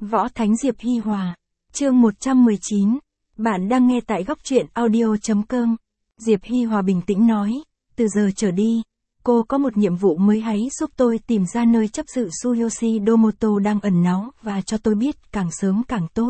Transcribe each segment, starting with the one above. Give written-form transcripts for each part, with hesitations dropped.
Võ Thánh Diệp Hi Hòa. Chương 119. Bạn đang nghe tại góc truyện audio.com. Diệp Hi Hòa bình tĩnh nói, từ giờ trở đi, cô có một nhiệm vụ mới, hãy giúp tôi tìm ra nơi chấp sự Tsuyoshi Domoto đang ẩn náu và cho tôi biết càng sớm càng tốt.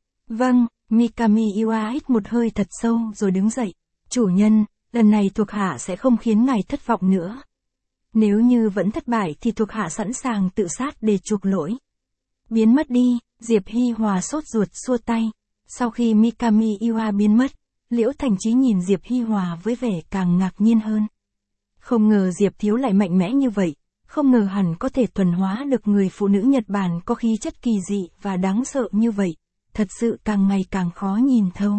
Vâng, Mikami Iwa hít một hơi thật sâu rồi đứng dậy. Chủ nhân, lần này thuộc hạ sẽ không khiến ngài thất vọng nữa. Nếu như vẫn thất bại thì thuộc hạ sẵn sàng tự sát để chuộc lỗi. Biến mất đi, Diệp Hi Hòa sốt ruột xua tay. Sau khi Mikami Iwa biến mất, Liễu Thành Chí nhìn Diệp Hi Hòa với vẻ càng ngạc nhiên hơn. Không ngờ Diệp Thiếu lại mạnh mẽ như vậy, không ngờ hẳn có thể thuần hóa được người phụ nữ Nhật Bản có khí chất kỳ dị và đáng sợ như vậy, thật sự càng ngày càng khó nhìn thấu.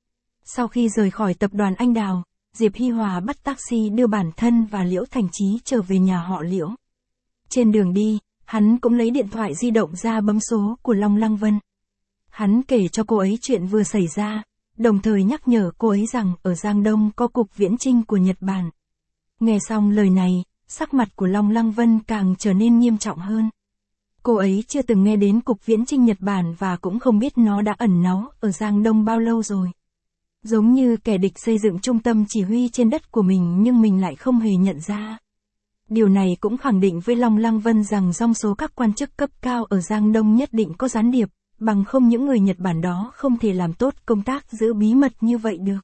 Sau khi rời khỏi tập đoàn Anh Đào, Diệp Hi Hòa bắt taxi đưa bản thân và Liễu Thành Chí trở về nhà họ Liễu. Trên đường đi, hắn cũng lấy điện thoại di động ra bấm số của Long Lăng Vân. Hắn kể cho cô ấy chuyện vừa xảy ra, đồng thời nhắc nhở cô ấy rằng ở Giang Đông có cục viễn chinh của Nhật Bản. Nghe xong lời này, sắc mặt của Long Lăng Vân càng trở nên nghiêm trọng hơn. Cô ấy chưa từng nghe đến cục viễn chinh Nhật Bản và cũng không biết nó đã ẩn náu ở Giang Đông bao lâu rồi. Giống như kẻ địch xây dựng trung tâm chỉ huy trên đất của mình nhưng mình lại không hề nhận ra. Điều này cũng khẳng định với Long Lăng Vân rằng trong số các quan chức cấp cao ở Giang Đông nhất định có gián điệp, bằng không những người Nhật Bản đó không thể làm tốt công tác giữ bí mật như vậy được.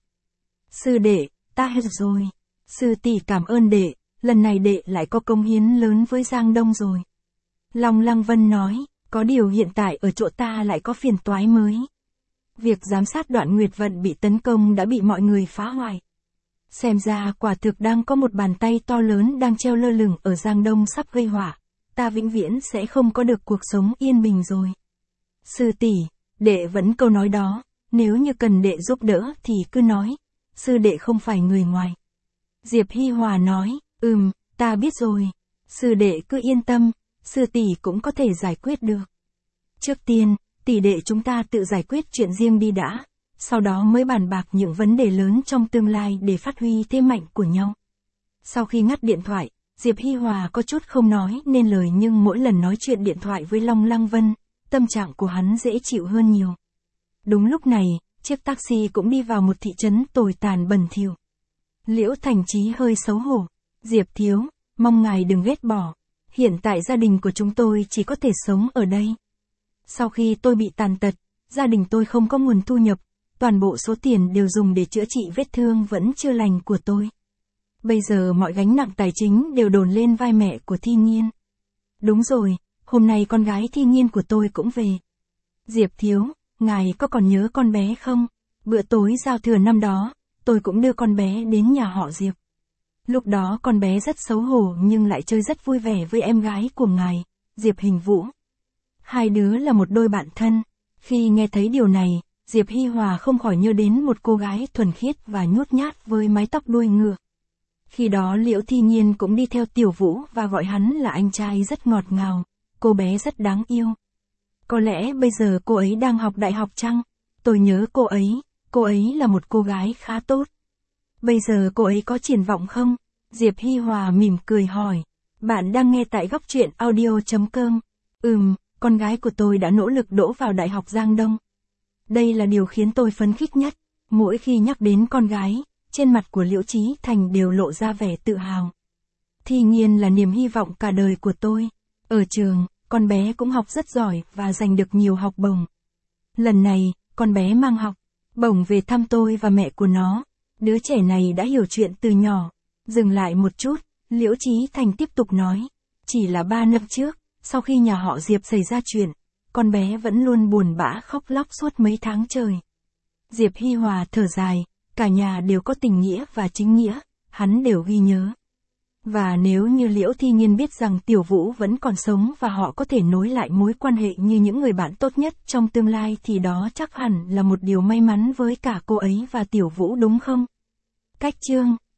Sư đệ, ta hết rồi. Sư tỷ cảm ơn đệ, lần này đệ lại có công hiến lớn với Giang Đông rồi. Long Lăng Vân nói, có điều hiện tại ở chỗ ta lại có phiền toái mới. Việc giám sát Đoạn Nguyệt Vận bị tấn công đã bị mọi người phá hoại. Xem ra quả thực đang có một bàn tay to lớn đang treo lơ lửng ở Giang Đông sắp gây họa. Ta vĩnh viễn sẽ không có được cuộc sống yên bình rồi. Sư tỷ, đệ vẫn câu nói đó, nếu như cần đệ giúp đỡ thì cứ nói. Sư đệ không phải người ngoài. Diệp Hi Hòa nói, ta biết rồi. Sư đệ cứ yên tâm, sư tỷ cũng có thể giải quyết được. Trước tiên, tỷ đệ chúng ta tự giải quyết chuyện riêng đi đã, sau đó mới bàn bạc những vấn đề lớn trong tương lai để phát huy thế mạnh của nhau. Sau khi ngắt điện thoại, Diệp Hi Hòa có chút không nói nên lời nhưng mỗi lần nói chuyện điện thoại với Long Lăng Vân, tâm trạng của hắn dễ chịu hơn nhiều. Đúng lúc này, chiếc taxi cũng đi vào một thị trấn tồi tàn bẩn thỉu. Liễu Thành Chí hơi xấu hổ. Diệp Thiếu, mong ngài đừng ghét bỏ. Hiện tại gia đình của chúng tôi chỉ có thể sống ở đây. Sau khi tôi bị tàn tật, gia đình tôi không có nguồn thu nhập, toàn bộ số tiền đều dùng để chữa trị vết thương vẫn chưa lành của tôi. Bây giờ mọi gánh nặng tài chính đều đồn lên vai mẹ của Thi Nhiên. Đúng rồi, hôm nay con gái Thi Nhiên của tôi cũng về. Diệp Thiếu, ngài có còn nhớ con bé không? Bữa tối giao thừa năm đó, tôi cũng đưa con bé đến nhà họ Diệp. Lúc đó con bé rất xấu hổ nhưng lại chơi rất vui vẻ với em gái của ngài, Diệp Hình Vũ. Hai đứa là một đôi bạn thân. Khi nghe thấy điều này, Diệp Hi Hòa không khỏi nhớ đến một cô gái thuần khiết và nhút nhát với mái tóc đuôi ngựa. Khi đó Liễu Thi Nhiên cũng đi theo Tiểu Vũ và gọi hắn là anh trai rất ngọt ngào, cô bé rất đáng yêu. Có lẽ bây giờ cô ấy đang học đại học chăng? Tôi nhớ cô ấy là một cô gái khá tốt. Bây giờ cô ấy có triển vọng không? Diệp Hi Hòa mỉm cười hỏi. Bạn đang nghe tại góc truyện audio.com. Con gái của tôi đã nỗ lực đỗ vào Đại học Giang Đông. Đây là điều khiến tôi phấn khích nhất. Mỗi khi nhắc đến con gái, trên mặt của Liễu Chí Thành đều lộ ra vẻ tự hào. Thi Nhiên là niềm hy vọng cả đời của tôi. Ở trường, con bé cũng học rất giỏi và giành được nhiều học bổng. Lần này, con bé mang học bổng về thăm tôi và mẹ của nó. Đứa trẻ này đã hiểu chuyện từ nhỏ. Dừng lại một chút, Liễu Chí Thành tiếp tục nói. Chỉ là 3 năm trước, sau khi nhà họ Diệp xảy ra chuyện, con bé vẫn luôn buồn bã khóc lóc suốt mấy tháng trời. Diệp Hi Hòa thở dài, cả nhà đều có tình nghĩa và chính nghĩa, hắn đều ghi nhớ. Và nếu như Liễu Thi Nhiên biết rằng Tiểu Vũ vẫn còn sống và họ có thể nối lại mối quan hệ như những người bạn tốt nhất trong tương lai thì đó chắc hẳn là một điều may mắn với cả cô ấy và Tiểu Vũ đúng không? Cách chương